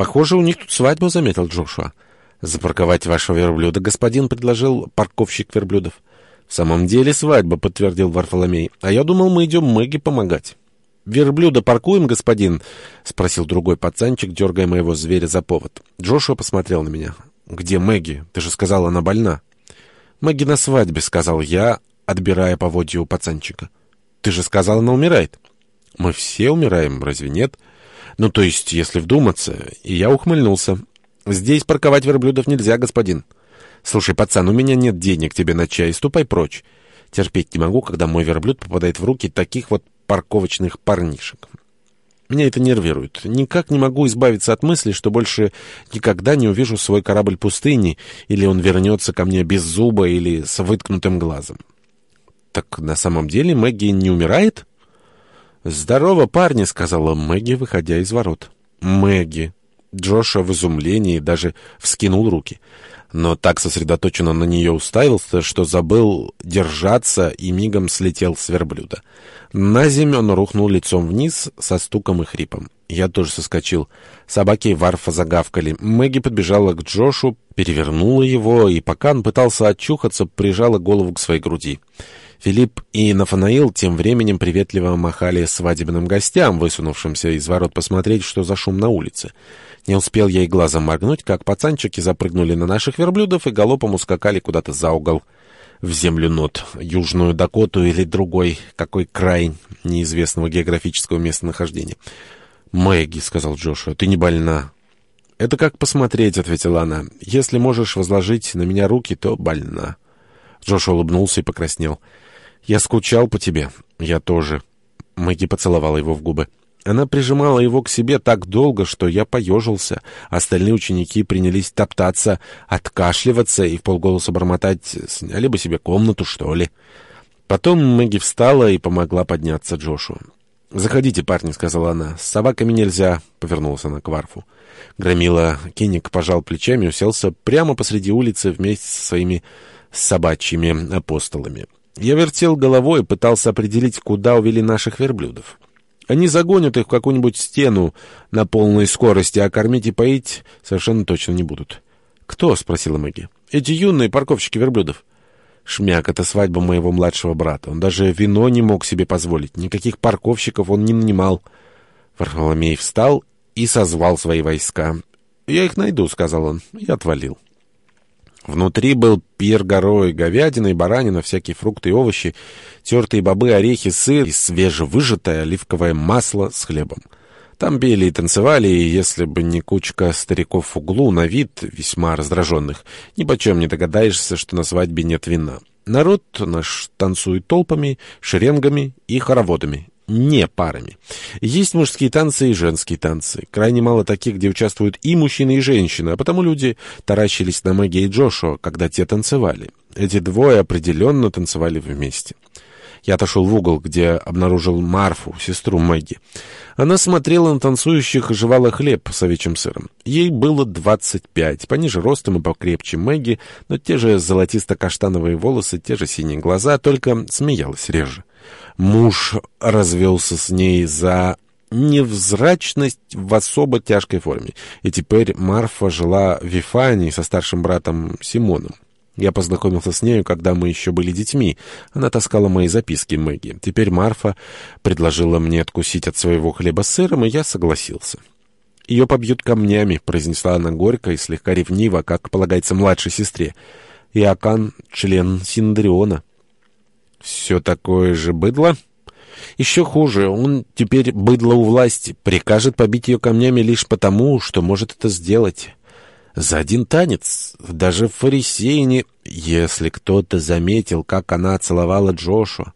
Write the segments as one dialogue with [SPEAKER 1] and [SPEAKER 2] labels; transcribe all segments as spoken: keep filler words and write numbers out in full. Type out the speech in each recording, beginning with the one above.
[SPEAKER 1] «Похоже, у них тут свадьба», — заметил Джошуа. «Запарковать вашего верблюда, господин», — предложил парковщик верблюдов. «В самом деле свадьба», — подтвердил Варфоломей. «А я думал, мы идем Мэгги помогать». «Верблюда паркуем, господин?» — спросил другой пацанчик, дергая моего зверя за повод. Джошуа посмотрел на меня. «Где Мэгги? Ты же сказала, она больна». «Мэгги на свадьбе», — сказал я, отбирая поводья у пацанчика. «Ты же сказал, она умирает». «Мы все умираем, разве нет?» «Ну, то есть, если вдуматься...» И я ухмыльнулся. «Здесь парковать верблюдов нельзя, господин». «Слушай, пацан, у меня нет денег тебе на чай, ступай прочь. Терпеть не могу, когда мой верблюд попадает в руки таких вот парковочных парнишек. Меня это нервирует. Никак не могу избавиться от мысли, что больше никогда не увижу свой корабль пустыни, или он вернется ко мне без зуба или с выткнутым глазом». «Так на самом деле Мэгги не умирает?» «Здорово, парни», — сказала Мэгги, выходя из ворот. «Мэгги». Джоша в изумлении даже вскинул руки, но так сосредоточенно на нее уставился, что забыл держаться и мигом слетел с верблюда. На землю он рухнул лицом вниз со стуком и хрипом. Я тоже соскочил. Собаки Варфа загавкали. Мэгги подбежала к Джошу, перевернула его, и пока он пытался очухаться, прижала голову к своей груди. Филипп и Нафанаил тем временем приветливо махали свадебным гостям, высунувшимся из ворот посмотреть, что за шум на улице. Не успел я и глазом моргнуть, как пацанчики запрыгнули на наших верблюдов и галопом ускакали куда-то за угол. В землю нот, Южную Дакоту или другой, какой край неизвестного географического местонахождения. «Мэгги», — сказал Джошуа, — «ты не больна». «Это как посмотреть», — ответила она. «Если можешь возложить на меня руки, то больна». Джошуа улыбнулся и покраснел. «Я скучал по тебе». «Я тоже». Мэгги поцеловала его в губы. Она прижимала его к себе так долго, что я поежился. Остальные ученики принялись топтаться, откашливаться и вполголоса бормотать: «Сняли бы себе комнату, что ли». Потом Мэгги встала и помогла подняться Джошу. «Заходите, парни», — сказала она. «С собаками нельзя», — повернулась она к Варфу. Громила Кинник пожал плечами и уселся прямо посреди улицы вместе со своими собачьими апостолами. Я вертел головой и пытался определить, куда увели наших верблюдов. Они загонят их в какую-нибудь стену на полной скорости, а кормить и поить совершенно точно не будут. «Кто?» — спросила Мэгги. «Эти юные парковщики верблюдов». «Шмяк, это свадьба моего младшего брата. Он даже вино не мог себе позволить. Никаких парковщиков он не нанимал». Варфоломей встал и созвал свои войска. «Я их найду», — сказал он, и отвалил. Внутри был пир горой, говядина и баранина, всякие фрукты и овощи, тертые бобы, орехи, сыр и свежевыжатое оливковое масло с хлебом. Там пели и танцевали, и если бы не кучка стариков в углу, на вид весьма раздраженных, ни почем не догадаешься, что на свадьбе нет вина. Народ наш танцует толпами, шеренгами и хороводами, не парами. Есть мужские танцы и женские танцы. Крайне мало таких, где участвуют и мужчины, и женщины, а потому люди таращились на Мэгги и Джошуа, когда те танцевали. Эти двое определенно танцевали вместе. Я отошел в угол, где обнаружил Марфу, сестру Мэгги. Она смотрела на танцующих и жевала хлеб с овечьим сыром. Ей было двадцать пять, пониже ростом и покрепче Мэгги, но те же золотисто-каштановые волосы, те же синие глаза, только смеялась реже. Муж развелся с ней за невзрачность в особо тяжкой форме, и теперь Марфа жила в Вифании со старшим братом Симоном. Я познакомился с нею, когда мы еще были детьми. Она таскала мои записки Мэгги. Теперь Марфа предложила мне откусить от своего хлеба с сыром, и я согласился. «Ее побьют камнями», — произнесла она горько и слегка ревниво, как полагается младшей сестре. «Иоакан — член Синедриона». «Все такое же быдло?» «Еще хуже. Он теперь быдло у власти. Прикажет побить ее камнями лишь потому, что может это сделать». За один танец. Даже фарисеи не... Если кто-то заметил, как она целовала Джошуа.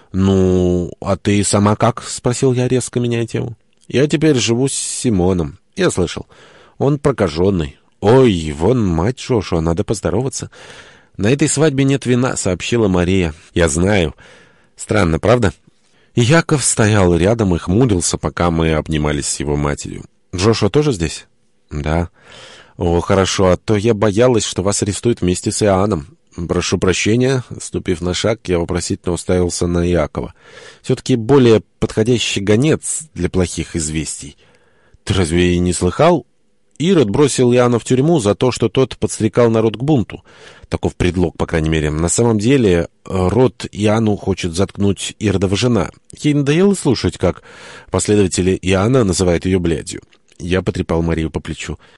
[SPEAKER 1] «Ну, а ты сама как?» — спросил я, резко меняя тему. «Я теперь живу с Симоном. Я слышал. Он прокаженный». «Ой, вон мать Джошуа, надо поздороваться». «На этой свадьбе нет вина», — сообщила Мария. «Я знаю. Странно, правда?» И Яков стоял рядом и хмурился, пока мы обнимались с его матерью. «Джошуа тоже здесь?» «Да». «О, хорошо, а то я боялась, что вас арестуют вместе с Иоанном». «Прошу прощения». Ступив на шаг, я вопросительно уставился на Иакова. «Все-таки более подходящий гонец для плохих известий». «Ты разве и не слыхал?» Ирод бросил Иоанна в тюрьму за то, что тот подстрекал народ к бунту. Таков предлог, по крайней мере. На самом деле, род Иоанну хочет заткнуть Иродова жена. Ей надоело слушать, как последователи Иоанна называют ее блядью. Я потрепал Марию по плечу.